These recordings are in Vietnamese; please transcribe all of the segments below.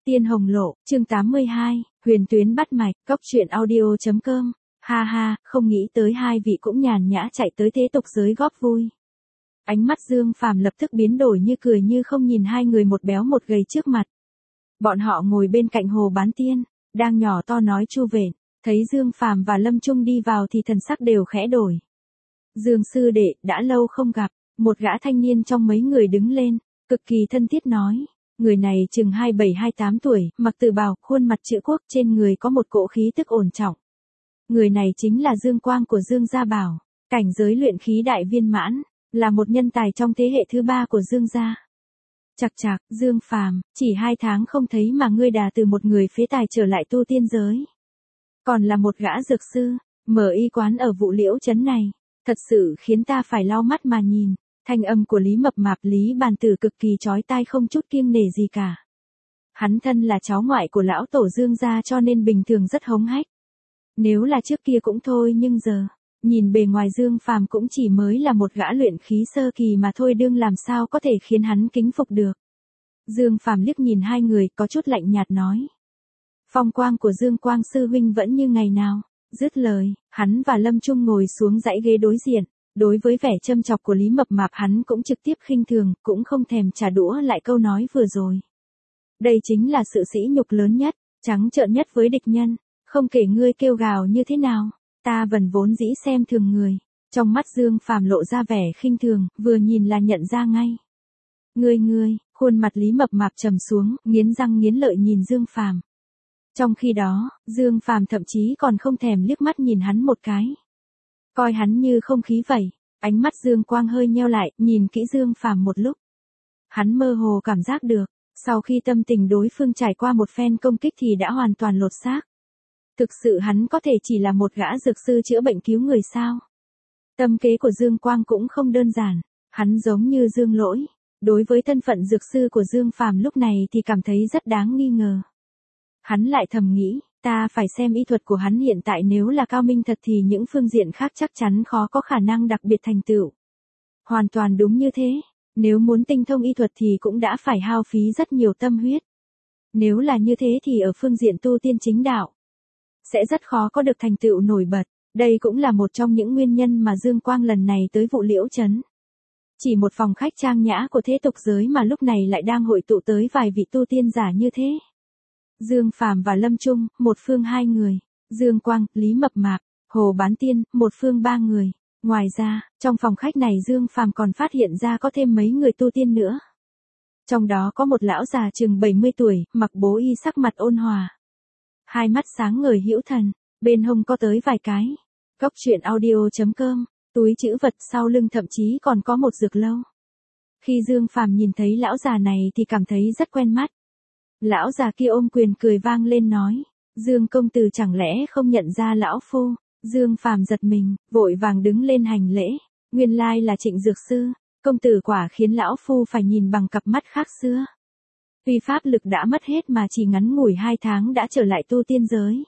Tiên Hồng Lộ, chương 82, huyền tuyến bắt mạch, cóc truyện audio.com. Ha ha, không nghĩ tới hai vị cũng nhàn nhã chạy tới thế tục giới góp vui. Ánh mắt Dương Phàm lập tức biến đổi như cười như không nhìn hai người một béo một gầy trước mặt. Bọn họ ngồi bên cạnh hồ bán tiên, đang nhỏ to nói chu vện, thấy Dương Phàm và Lâm Trung đi vào thì thần sắc đều khẽ đổi. Dương sư đệ, đã lâu không gặp, một gã thanh niên trong mấy người đứng lên, cực kỳ thân thiết nói. Người này chừng 27-28 tuổi, mặc tử bào, khuôn mặt chữ quốc, trên người có một cỗ khí tức ổn trọng. Người này chính là Dương Quang của Dương Gia Bảo, cảnh giới luyện khí đại viên mãn, là một nhân tài trong thế hệ thứ 3 của Dương Gia. Chạc chạc, Dương Phàm, chỉ 2 tháng không thấy mà ngươi đã từ một người phế tài trở lại tu tiên giới. Còn là một gã dược sư, mở y quán ở Vũ Liễu trấn này, thật sự khiến ta phải lau mắt mà nhìn. Thanh âm của Lý Mập Mạp Lý Bàn Tử cực kỳ chói tai không chút kiêng nể gì cả. Hắn thân là cháu ngoại của lão tổ Dương gia cho nên bình thường rất hống hách. Nếu là trước kia cũng thôi nhưng giờ, nhìn bề ngoài Dương Phàm cũng chỉ mới là một gã luyện khí sơ kỳ mà thôi, đương làm sao có thể khiến hắn kính phục được. Dương Phàm liếc nhìn hai người có chút lạnh nhạt nói. Phong quang của Dương Quang sư huynh vẫn như ngày nào. Dứt lời, hắn và Lâm Trung ngồi xuống dãy ghế đối diện. Đối với vẻ châm chọc của Lý Mập Mạp hắn cũng trực tiếp khinh thường, cũng không thèm trả đũa lại câu nói vừa rồi. Đây chính là sự sỉ nhục lớn nhất, trắng trợn nhất với địch nhân, không kể ngươi kêu gào như thế nào, ta vốn dĩ xem thường người. Trong mắt Dương Phàm lộ ra vẻ khinh thường, vừa nhìn là nhận ra ngay. Ngươi, khuôn mặt Lý Mập Mạp trầm xuống, nghiến răng nghiến lợi nhìn Dương Phàm. Trong khi đó, Dương Phàm thậm chí còn không thèm liếc mắt nhìn hắn một cái. Coi hắn như không khí vậy. Ánh mắt Dương Quang hơi nheo lại, nhìn kỹ Dương Phàm một lúc. Hắn mơ hồ cảm giác được, sau khi tâm tình đối phương trải qua một phen công kích thì đã hoàn toàn lột xác. Thực sự hắn có thể chỉ là một gã dược sư chữa bệnh cứu người sao? Tâm kế của Dương Quang cũng không đơn giản, hắn giống như Dương Lỗi. Đối với thân phận dược sư của Dương Phàm lúc này thì cảm thấy rất đáng nghi ngờ. Hắn lại thầm nghĩ, ta phải xem y thuật của hắn hiện tại, nếu là cao minh thật thì những phương diện khác chắc chắn khó có khả năng đặc biệt thành tựu. Hoàn toàn đúng như thế, nếu muốn tinh thông y thuật thì cũng đã phải hao phí rất nhiều tâm huyết. Nếu là như thế thì ở phương diện tu tiên chính đạo, sẽ rất khó có được thành tựu nổi bật. Đây cũng là một trong những nguyên nhân mà Dương Quang lần này tới Vũ Liễu trấn. Chỉ một phòng khách trang nhã của thế tục giới mà lúc này lại đang hội tụ tới vài vị tu tiên giả như thế. Dương Phàm và Lâm Trung, một phương 2 người, Dương Quang, Lý Mập Mạp, Hồ Bán Tiên, một phương 3 người. Ngoài ra, trong phòng khách này Dương Phàm còn phát hiện ra có thêm mấy người tu tiên nữa. Trong đó có một lão già chừng 70 tuổi, mặc bố y sắc mặt ôn hòa. Hai mắt sáng ngời hữu thần, bên hông có tới vài cái. Cóc truyện audio.com, túi trữ vật sau lưng thậm chí còn có một dược lâu. Khi Dương Phàm nhìn thấy lão già này thì cảm thấy rất quen mắt. Lão già kia ôm quyền cười vang lên nói, Dương công tử chẳng lẽ không nhận ra lão phu? Dương Phàm giật mình, vội vàng đứng lên hành lễ, nguyên lai là Trịnh dược sư, công tử quả khiến lão phu phải nhìn bằng cặp mắt khác xưa. Tuy pháp lực đã mất hết mà chỉ ngắn ngủi 2 tháng đã trở lại tu tiên giới.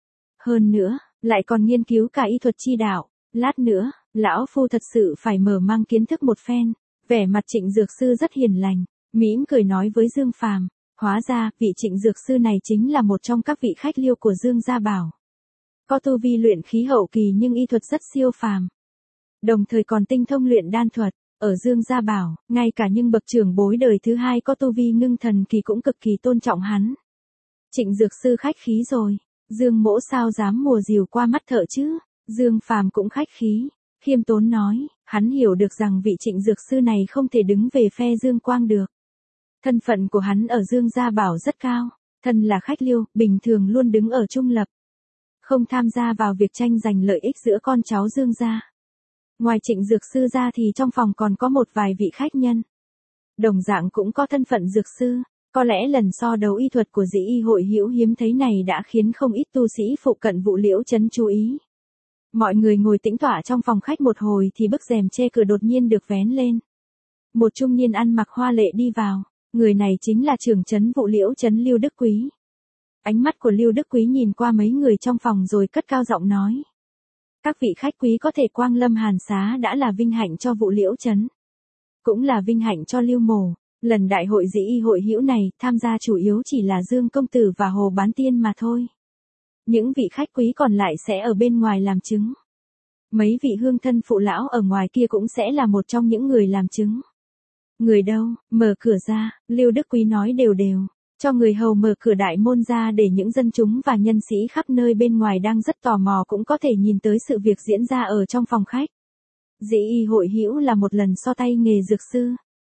Hơn nữa, lại còn nghiên cứu cả y thuật chi đạo, lát nữa, lão phu thật sự phải mở mang kiến thức một phen. Vẻ mặt Trịnh dược sư rất hiền lành, mỉm cười nói với Dương Phàm. Hóa ra, vị Trịnh dược sư này chính là một trong các vị khách liêu của Dương Gia Bảo. Có tu vi luyện khí hậu kỳ nhưng y thuật rất siêu phàm. Đồng thời còn tinh thông luyện đan thuật, ở Dương Gia Bảo, ngay cả những bậc trưởng bối đời thứ 2 có tu vi ngưng thần kỳ cũng cực kỳ tôn trọng hắn. Trịnh dược sư khách khí rồi, Dương mỗ sao dám mùa rìu qua mắt thợ chứ? Dương Phàm cũng khách khí, khiêm tốn nói, hắn hiểu được rằng vị Trịnh dược sư này không thể đứng về phe Dương Quang được. Thân phận của hắn ở Dương Gia Bảo rất cao, thân là khách liêu, bình thường luôn đứng ở trung lập. Không tham gia vào việc tranh giành lợi ích giữa con cháu Dương gia. Ngoài Trịnh dược sư ra thì trong phòng còn có một vài vị khách nhân. Đồng dạng cũng có thân phận dược sư, có lẽ lần so đấu y thuật của dĩ y hội hữu hiếm thấy này đã khiến không ít tu sĩ phụ cận Vũ Liễu trấn chú ý. Mọi người ngồi tĩnh tọa trong phòng khách một hồi thì bức rèm che cửa đột nhiên được vén lên. Một trung niên ăn mặc hoa lệ đi vào. Người này chính là trưởng trấn Vũ Liễu trấn Lưu Đức Quý. Ánh mắt của Lưu Đức Quý nhìn qua mấy người trong phòng rồi cất cao giọng nói. Các vị khách quý có thể quang lâm Hàn Xá đã là vinh hạnh cho Vũ Liễu trấn. Cũng là vinh hạnh cho Lưu mổ. Lần đại hội dĩ y hội hữu này, tham gia chủ yếu chỉ là Dương Công Tử và Hồ Bán Tiên mà thôi. Những vị khách quý còn lại sẽ ở bên ngoài làm chứng. Mấy vị hương thân phụ lão ở ngoài kia cũng sẽ là một trong những người làm chứng. Người đâu, mở cửa ra, Lưu Đức Quý nói đều đều, cho người hầu mở cửa đại môn ra để những dân chúng và nhân sĩ khắp nơi bên ngoài đang rất tò mò cũng có thể nhìn tới sự việc diễn ra ở trong phòng khách. Dĩ y hội hữu là một lần so tay nghề dược sư.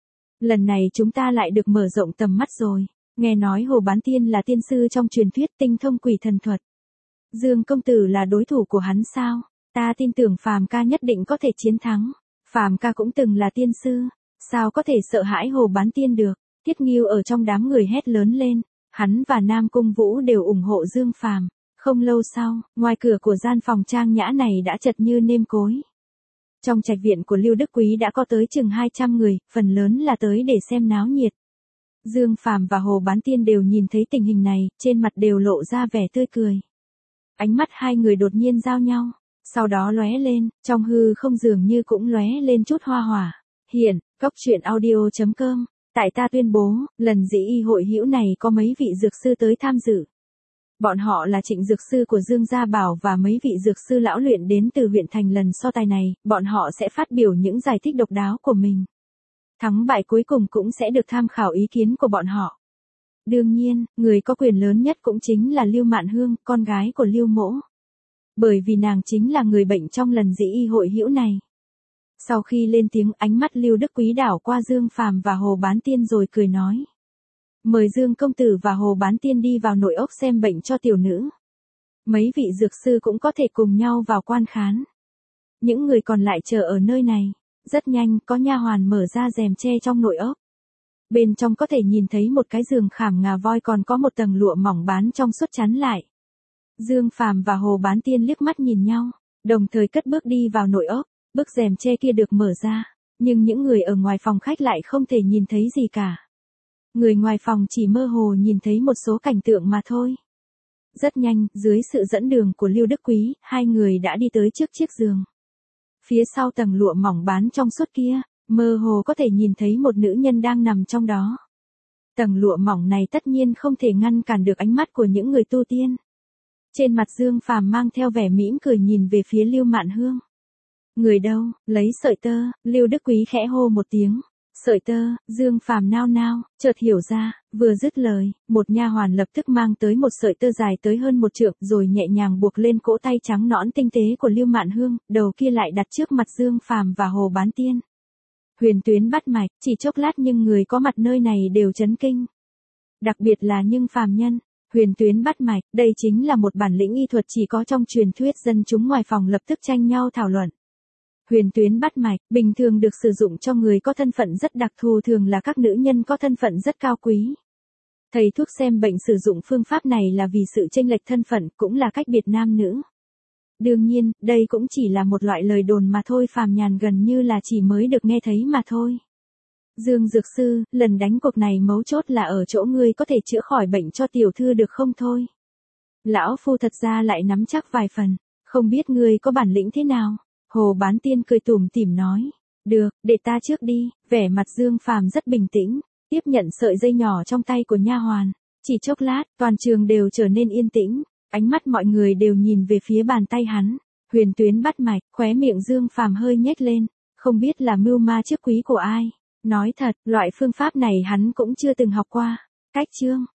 Lần này chúng ta lại được mở rộng tầm mắt rồi, nghe nói Hồ Bán Tiên là tiên sư trong truyền thuyết tinh thông quỷ thần thuật. Dương Công Tử là đối thủ của hắn sao? Ta tin tưởng Phàm ca nhất định có thể chiến thắng. Phàm ca cũng từng là tiên sư, sao có thể sợ hãi Hồ Bán Tiên được? Thiết Ngưu ở trong đám người hét lớn lên, hắn và Nam Cung Vũ đều ủng hộ Dương Phàm. Không lâu sau, ngoài cửa của gian phòng trang nhã này đã chật như nêm cối. Trong trạch viện của Lưu Đức Quý đã có tới chừng 200 người, phần lớn là tới để xem náo nhiệt. Dương Phàm và Hồ Bán Tiên đều nhìn thấy tình hình này, trên mặt đều lộ ra vẻ tươi cười. Ánh mắt hai người đột nhiên giao nhau, sau đó lóe lên, trong hư không dường như cũng lóe lên chút hoa hỏa. Hiện, Cốc Truyện Audio.com, tại ta tuyên bố, lần dĩ y hội hữu này có mấy vị dược sư tới tham dự. Bọn họ là Trịnh dược sư của Dương Gia Bảo và mấy vị dược sư lão luyện đến từ huyện thành lần so tài này, bọn họ sẽ phát biểu những giải thích độc đáo của mình. Thắng bại cuối cùng cũng sẽ được tham khảo ý kiến của bọn họ. Đương nhiên, người có quyền lớn nhất cũng chính là Lưu Mạn Hương, con gái của Lưu Mỗ. Bởi vì nàng chính là người bệnh trong lần dĩ y hội hữu này. Sau khi lên tiếng, ánh mắt Lưu Đức Quý đảo qua Dương Phàm và Hồ Bán Tiên rồi cười nói. Mời Dương Công Tử và Hồ Bán Tiên đi vào nội ốc xem bệnh cho tiểu nữ. Mấy vị dược sư cũng có thể cùng nhau vào quan khán. Những người còn lại chờ ở nơi này. Rất nhanh, có nha hoàn mở ra rèm che trong nội ốc. Bên trong có thể nhìn thấy một cái giường khảm ngà voi còn có một tầng lụa mỏng bán trong suốt chắn lại. Dương Phàm và Hồ Bán Tiên liếc mắt nhìn nhau, đồng thời cất bước đi vào nội ốc. Bức rèm che kia được mở ra, nhưng những người ở ngoài phòng khách lại không thể nhìn thấy gì cả. Người ngoài phòng chỉ mơ hồ nhìn thấy một số cảnh tượng mà thôi. Rất nhanh, dưới sự dẫn đường của Lưu Đức Quý, hai người đã đi tới trước chiếc giường. Phía sau tầng lụa mỏng bán trong suốt kia, mơ hồ có thể nhìn thấy một nữ nhân đang nằm trong đó. Tầng lụa mỏng này tất nhiên không thể ngăn cản được ánh mắt của những người tu tiên. Trên mặt Dương Phàm mang theo vẻ mỉm cười nhìn về phía Lưu Mạn Hương. Người đâu, lấy sợi tơ, Lưu Đức Quý khẽ hô một tiếng. Sợi tơ, Dương Phàm nao nao, chợt hiểu ra, vừa dứt lời, một nha hoàn lập tức mang tới một sợi tơ dài tới hơn 1 trượng rồi nhẹ nhàng buộc lên cỗ tay trắng nõn tinh tế của Lưu Mạn Hương, đầu kia lại đặt trước mặt Dương Phàm và Hồ Bán Tiên. Huyền tuyến bắt mạch, chỉ chốc lát nhưng người có mặt nơi này đều chấn kinh. Đặc biệt là những phàm nhân. Huyền tuyến bắt mạch, đây chính là một bản lĩnh y thuật chỉ có trong truyền thuyết, dân chúng ngoài phòng lập tức tranh nhau thảo luận. Huyền tuyến bắt mạch, bình thường được sử dụng cho người có thân phận rất đặc thù, thường là các nữ nhân có thân phận rất cao quý. Thầy thuốc xem bệnh sử dụng phương pháp này là vì sự chênh lệch thân phận, cũng là cách biệt nam nữ. Đương nhiên, đây cũng chỉ là một loại lời đồn mà thôi, phàm nhàn gần như là chỉ mới được nghe thấy mà thôi. Dương Dược Sư, lần đánh cuộc này mấu chốt là ở chỗ ngươi có thể chữa khỏi bệnh cho tiểu thư được không thôi. Lão phu thật ra lại nắm chắc vài phần, không biết ngươi có bản lĩnh thế nào. Hồ Bán Tiên cười tủm tỉm nói, được, để ta trước đi. Vẻ mặt Dương Phàm rất bình tĩnh, tiếp nhận sợi dây nhỏ trong tay của nha hoàn. Chỉ chốc lát, toàn trường đều trở nên yên tĩnh, ánh mắt mọi người đều nhìn về phía bàn tay hắn. Huyền tuyến bắt mạch, khóe miệng Dương Phàm hơi nhếch lên, không biết là mưu ma trước quý của ai. Nói thật, loại phương pháp này hắn cũng chưa từng học qua. Cách chương